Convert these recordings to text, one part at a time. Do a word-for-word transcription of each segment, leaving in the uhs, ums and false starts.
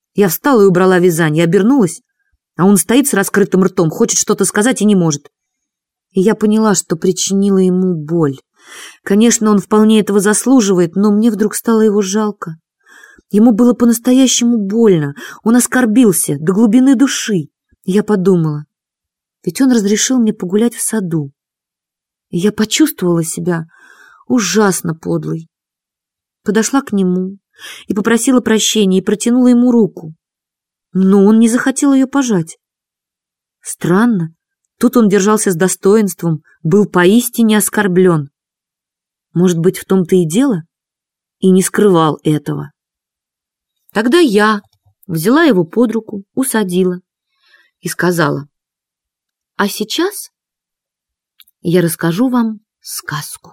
Я встала и убрала вязание, обернулась, а он стоит с раскрытым ртом, хочет что-то сказать и не может. И я поняла, что причинила ему боль. Конечно, он вполне этого заслуживает, но мне вдруг стало его жалко. Ему было по-настоящему больно, он оскорбился до глубины души. И я подумала, ведь он разрешил мне погулять в саду. И я почувствовала себя ужасно подлой. Подошла к нему и попросила прощения, и протянула ему руку. Но он не захотел ее пожать. Странно, тут он держался с достоинством, был поистине оскорблен. Может быть, в том-то и дело? И не скрывал этого. Тогда я взяла его под руку, усадила и сказала: «А сейчас я расскажу вам сказку».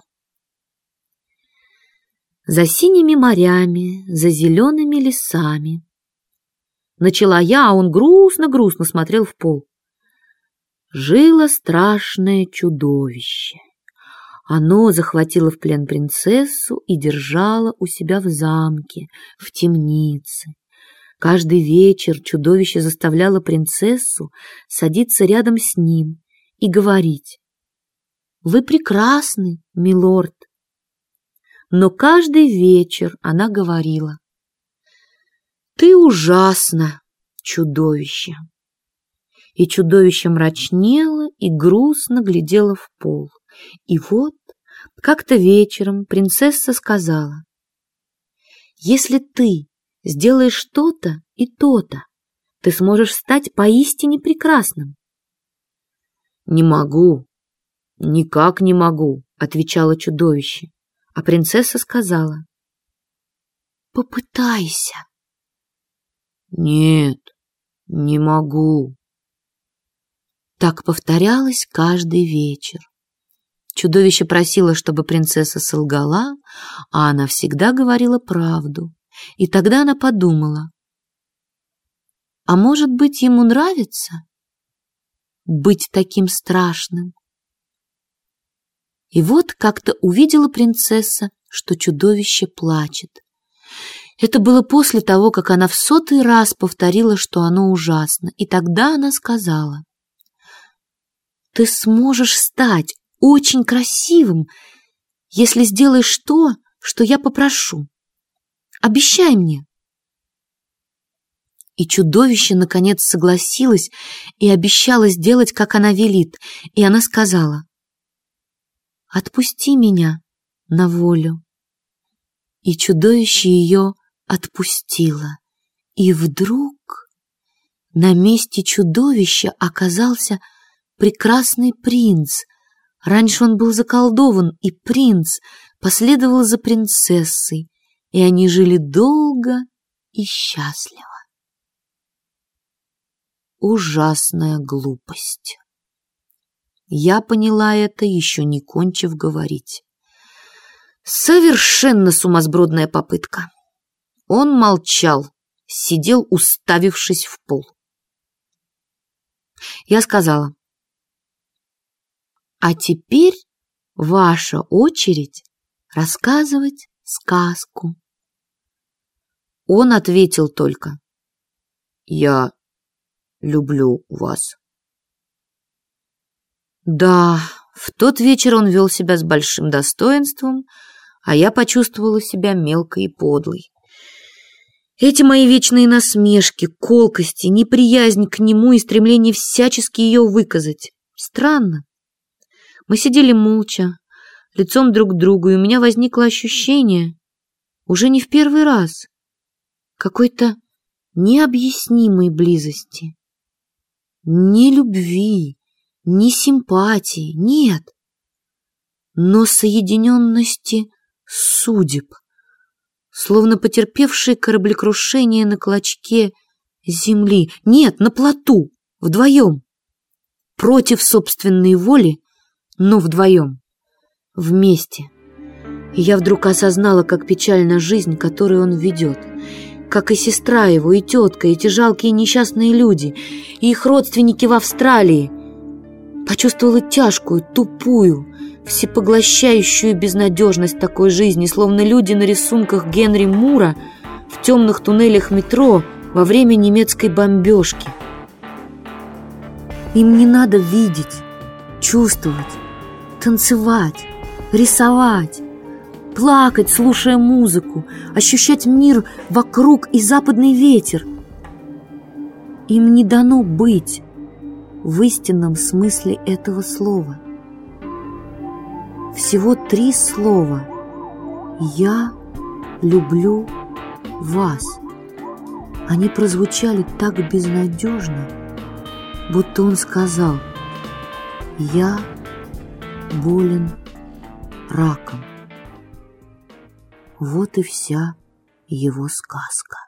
За синими морями, за зелеными лесами. Начала я, а он грустно-грустно смотрел в пол. Жило страшное чудовище. Оно захватило в плен принцессу и держало у себя в замке, в темнице. Каждый вечер чудовище заставляло принцессу садиться рядом с ним и говорить: «Вы прекрасны, милорд». Но каждый вечер она говорила: «Ты ужасно, чудовище». И чудовище мрачнело и грустно глядело в пол. И вот как-то вечером принцесса сказала: «Если ты сделаешь что-то и то-то, ты сможешь стать поистине прекрасным». «Не могу, никак не могу», — отвечало чудовище. А принцесса сказала: «Попытайся». «Нет, не могу». Так повторялось каждый вечер. Чудовище просило, чтобы принцесса солгала, а она всегда говорила правду. И тогда она подумала: а может быть, ему нравится быть таким страшным? И вот как-то увидела принцесса, что чудовище плачет. Это было после того, как она в сотый раз повторила, что оно ужасно. И тогда она сказала: «Ты сможешь стать очень красивым, если сделаешь то, что я попрошу. Обещай мне». И чудовище наконец согласилось и обещало сделать, как она велит. И она сказала: «Отпусти меня на волю». И чудовище ее отпустило. И вдруг на месте чудовища оказался прекрасный принц. Раньше он был заколдован, и принц последовал за принцессой, и они жили долго и счастливо. Ужасная глупость. Я поняла это, еще не кончив говорить. Совершенно сумасбродная попытка. Он молчал, сидел, уставившись в пол. Я сказала: «А теперь ваша очередь рассказывать сказку». Он ответил только: «Я люблю вас». Да, в тот вечер он вел себя с большим достоинством, а я почувствовала себя мелкой и подлой. Эти мои вечные насмешки, колкости, неприязнь к нему и стремление всячески ее выказать. Странно. Мы сидели молча, лицом друг к другу, и у меня возникло ощущение, уже не в первый раз, какой-то необъяснимой близости. Ни любви, ни симпатии, нет, но соединенности судеб, словно потерпевшие кораблекрушение на клочке земли. Нет, на плоту, вдвоем, против собственной воли, но вдвоем, вместе. И я вдруг осознала, как печальна жизнь, которую он ведет, как и сестра его, и тетка, и эти жалкие несчастные люди, и их родственники в Австралии. Почувствовала тяжкую, тупую, всепоглощающую безнадежность такой жизни, словно люди на рисунках Генри Мура в темных туннелях метро во время немецкой бомбежки. Им не надо видеть, чувствовать, танцевать, рисовать, плакать, слушая музыку, ощущать мир вокруг и западный ветер. Им не дано быть в истинном смысле этого слова. Всего три слова: «Я люблю вас». Они прозвучали так безнадежно, будто он сказал: «Я болен раком». Вот и вся его сказка.